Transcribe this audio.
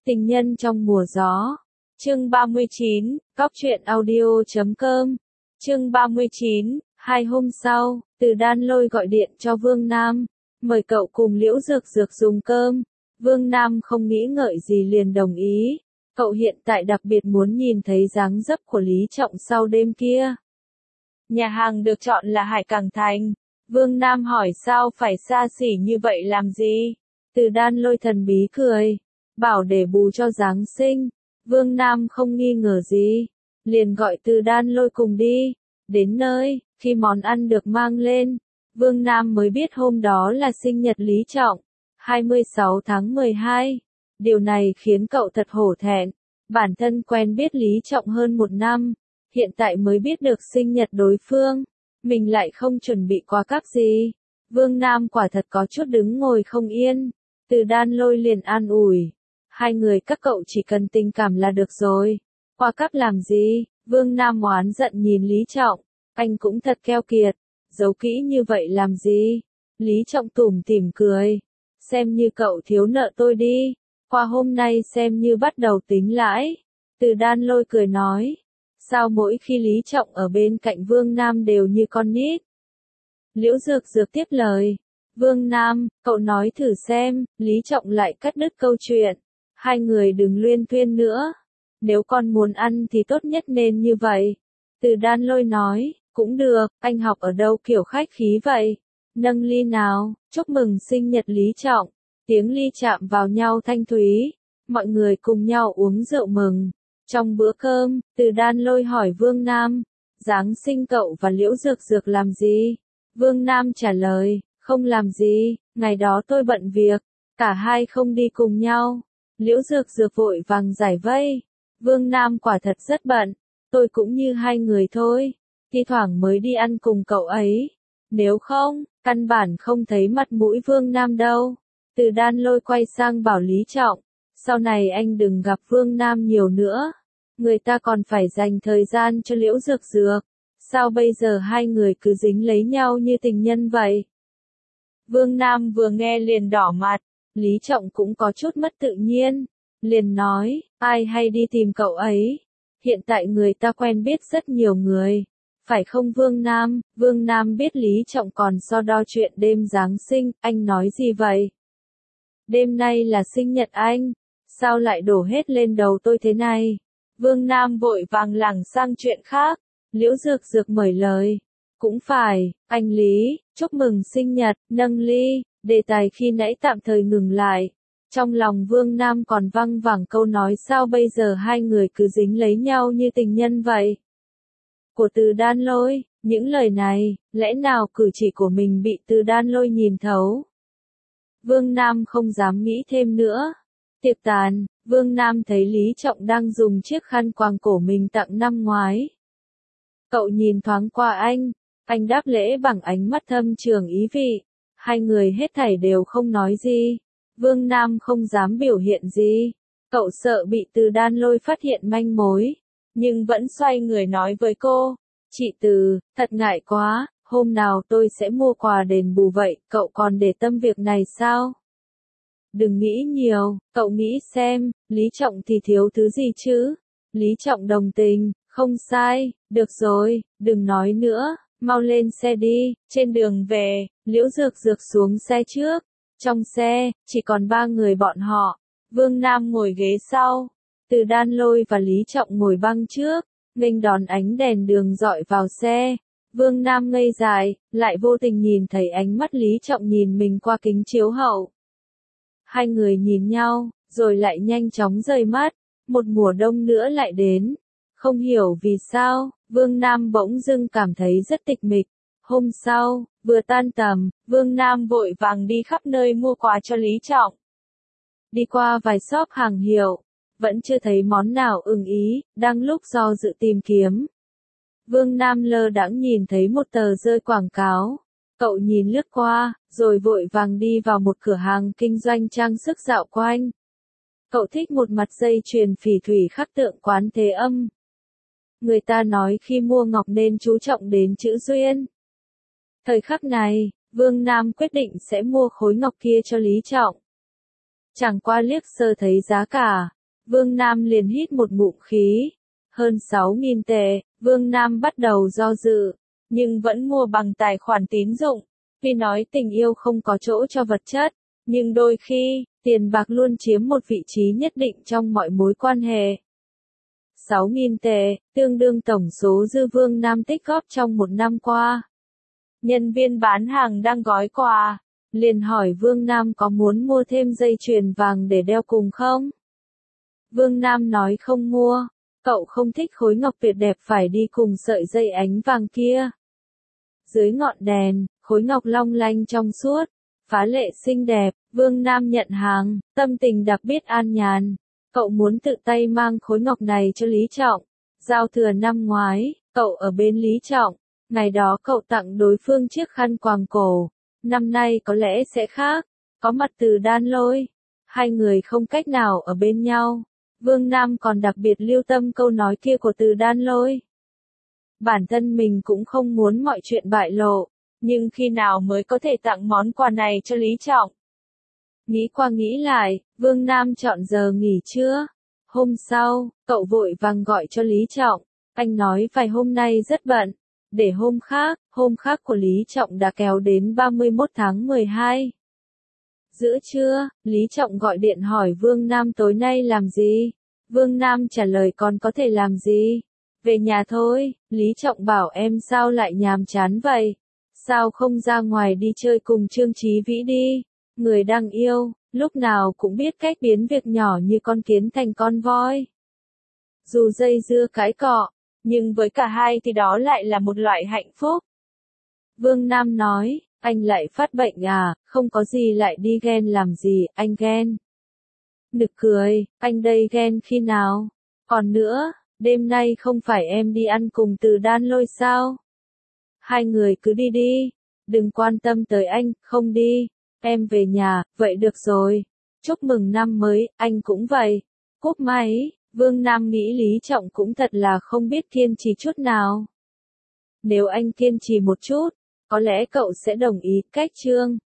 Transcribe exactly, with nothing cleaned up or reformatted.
Tình nhân trong mùa gió. Chương ba mươi chín, Cóc truyện audio chấm com. Chương ba mươi chín, hai hôm sau, Từ Đan Lôi gọi điện cho Vương Nam, mời cậu cùng Liễu Dược Dược dùng cơm. Vương Nam không nghĩ ngợi gì liền đồng ý. Cậu hiện tại đặc biệt muốn nhìn thấy dáng dấp của Lý Trọng sau đêm kia. Nhà hàng được chọn là Hải Cảng Thành. Vương Nam hỏi sao phải xa xỉ như vậy làm gì? Từ Đan Lôi thần bí cười, bảo để bù cho Giáng sinh. Vương Nam không nghi ngờ gì, liền gọi Từ Đan Lôi cùng đi. Đến nơi, khi món ăn được mang lên, Vương Nam mới biết hôm đó là sinh nhật Lý Trọng, hai mươi sáu tháng mười hai. Điều này khiến cậu thật hổ thẹn. Bản thân quen biết Lý Trọng hơn một năm, hiện tại mới biết được sinh nhật đối phương, mình lại không chuẩn bị quà cáp gì. Vương Nam quả thật có chút đứng ngồi không yên. Từ Đan Lôi liền an ủi, hai người các cậu chỉ cần tình cảm là được rồi, quà cáp làm gì? Vương Nam oán giận nhìn Lý Trọng, anh cũng thật keo kiệt, giấu kỹ như vậy làm gì? Lý Trọng tủm tỉm cười, xem như cậu thiếu nợ tôi đi, qua hôm nay xem như bắt đầu tính lãi. Từ Đan Lôi cười nói, sao mỗi khi Lý Trọng ở bên cạnh Vương Nam đều như con nít? Liễu Dược Dược tiếp lời, Vương Nam, cậu nói thử xem. Lý Trọng lại cắt đứt câu chuyện, hai người đừng luyên thuyên nữa, nếu con muốn ăn thì tốt nhất nên như vậy. Từ Đan Lôi nói, cũng được, anh học ở đâu kiểu khách khí vậy? Nâng ly nào, chúc mừng sinh nhật Lý Trọng. Tiếng ly chạm vào nhau thanh thúy, mọi người cùng nhau uống rượu mừng. Trong bữa cơm, Từ Đan Lôi hỏi Vương Nam, Giáng sinh cậu và Liễu Dược Dược làm gì? Vương Nam trả lời, không làm gì, ngày đó tôi bận việc, cả hai không đi cùng nhau. Liễu Dược Dược vội vàng giải vây, Vương Nam quả thật rất bận, tôi cũng như hai người thôi, thi thoảng mới đi ăn cùng cậu ấy, nếu không, căn bản không thấy mặt mũi Vương Nam đâu. Từ Đan Lôi quay sang bảo Lý Trọng, sau này anh đừng gặp Vương Nam nhiều nữa, người ta còn phải dành thời gian cho Liễu Dược Dược, sao bây giờ hai người cứ dính lấy nhau như tình nhân vậy? Vương Nam vừa nghe liền đỏ mặt, Lý Trọng cũng có chút mất tự nhiên, liền nói, ai hay đi tìm cậu ấy, hiện tại người ta quen biết rất nhiều người, phải không Vương Nam? Vương Nam biết Lý Trọng còn so đo chuyện đêm Giáng sinh, anh nói gì vậy? Đêm nay là sinh nhật anh, sao lại đổ hết lên đầu tôi thế này? Vương Nam vội vàng lảng sang chuyện khác, Liễu Dược Dược mời lời. Cũng phải, anh Lý, chúc mừng sinh nhật, nâng ly, đề tài khi nãy tạm thời ngừng lại. Trong lòng Vương Nam còn văng vẳng câu nói sao bây giờ hai người cứ dính lấy nhau như tình nhân vậy. Của Từ Đan Lôi, những lời này, lẽ nào cử chỉ của mình bị Từ Đan Lôi nhìn thấu? Vương Nam không dám nghĩ thêm nữa. Tiệc tàn, Vương Nam thấy Lý Trọng đang dùng chiếc khăn quàng cổ mình tặng năm ngoái. Cậu nhìn thoáng qua anh, anh đáp lễ bằng ánh mắt thâm trường ý vị. Hai người hết thảy đều không nói gì. Vương Nam không dám biểu hiện gì. Cậu sợ bị Từ Đan Lôi phát hiện manh mối, nhưng vẫn xoay người nói với cô, chị Từ, thật ngại quá, hôm nào tôi sẽ mua quà đền bù vậy, cậu còn để tâm việc này sao? Đừng nghĩ nhiều, cậu nghĩ xem, Lý Trọng thì thiếu thứ gì chứ? Lý Trọng đồng tình, không sai, được rồi, đừng nói nữa, mau lên xe đi. Trên đường về, Liễu Dược Dược xuống xe trước. Trong xe, chỉ còn ba người bọn họ. Vương Nam ngồi ghế sau, Từ Đan Lôi và Lý Trọng ngồi băng trước, nghênh đón ánh đèn đường dọi vào xe. Vương Nam ngây dại, lại vô tình nhìn thấy ánh mắt Lý Trọng nhìn mình qua kính chiếu hậu. Hai người nhìn nhau, rồi lại nhanh chóng rời mắt. Một mùa đông nữa lại đến. Không hiểu vì sao, Vương Nam bỗng dưng cảm thấy rất tịch mịch. Hôm sau, vừa tan tầm, Vương Nam vội vàng đi khắp nơi mua quà cho Lý Trọng. Đi qua vài shop hàng hiệu, vẫn chưa thấy món nào ưng ý, đang lúc do dự tìm kiếm. Vương Nam lơ đãng nhìn thấy một tờ rơi quảng cáo. Cậu nhìn lướt qua, rồi vội vàng đi vào một cửa hàng kinh doanh trang sức dạo quanh. Cậu thích một mặt dây chuyền phỉ thủy khắc tượng Quán Thế Âm. Người ta nói khi mua ngọc nên chú trọng đến chữ duyên. Thời khắc này, Vương Nam quyết định sẽ mua khối ngọc kia cho Lý Trọng. Chẳng qua liếc sơ thấy giá cả, Vương Nam liền hít một ngụm khí. Hơn sáu nghìn tệ, Vương Nam bắt đầu do dự, nhưng vẫn mua bằng tài khoản tín dụng. Tuy nói tình yêu không có chỗ cho vật chất, nhưng đôi khi, tiền bạc luôn chiếm một vị trí nhất định trong mọi mối quan hệ. sáu nghìn tệ, tương đương tổng số dư Vương Nam tích góp trong một năm qua. Nhân viên bán hàng đang gói quà, liền hỏi Vương Nam có muốn mua thêm dây chuyền vàng để đeo cùng không? Vương Nam nói không mua, cậu không thích khối ngọc tuyệt đẹp phải đi cùng sợi dây ánh vàng kia. Dưới ngọn đèn, khối ngọc long lanh trong suốt, phá lệ xinh đẹp, Vương Nam nhận hàng, tâm tình đặc biệt an nhàn. Cậu muốn tự tay mang khối ngọc này cho Lý Trọng. Giao thừa năm ngoái, cậu ở bên Lý Trọng, ngày đó cậu tặng đối phương chiếc khăn quàng cổ. Năm nay có lẽ sẽ khác, có mặt Từ Đan Lôi. Hai người không cách nào ở bên nhau. Vương Nam còn đặc biệt lưu tâm câu nói kia của Từ Đan Lôi. Bản thân mình cũng không muốn mọi chuyện bại lộ, nhưng khi nào mới có thể tặng món quà này cho Lý Trọng? Nghĩ qua nghĩ lại, Vương Nam chọn giờ nghỉ trưa. Hôm sau, cậu vội vàng gọi cho Lý Trọng. Anh nói vài hôm nay rất bận. Để hôm khác, hôm khác của Lý Trọng đã kéo đến ba mươi mốt tháng mười hai. Giữa trưa, Lý Trọng gọi điện hỏi Vương Nam tối nay làm gì? Vương Nam trả lời còn có thể làm gì? Về nhà thôi. Lý Trọng bảo em sao lại nhàm chán vậy? Sao không ra ngoài đi chơi cùng Trương Chí Vĩ đi? Người đang yêu, lúc nào cũng biết cách biến việc nhỏ như con kiến thành con voi. Dù dây dưa cái cọ, nhưng với cả hai thì đó lại là một loại hạnh phúc. Vương Nam nói, anh lại phát bệnh à, không có gì lại đi ghen làm gì, anh ghen. Nực cười, anh đây ghen khi nào? Còn nữa, đêm nay không phải em đi ăn cùng Từ Đan Lôi sao? Hai người cứ đi đi, đừng quan tâm tới anh, không đi. Em về nhà, vậy được rồi. Chúc mừng năm mới, anh cũng vậy. Cúp máy, Vương Nam nghĩ Lý Trọng cũng thật là không biết kiên trì chút nào. Nếu anh kiên trì một chút, có lẽ cậu sẽ đồng ý. Cách chương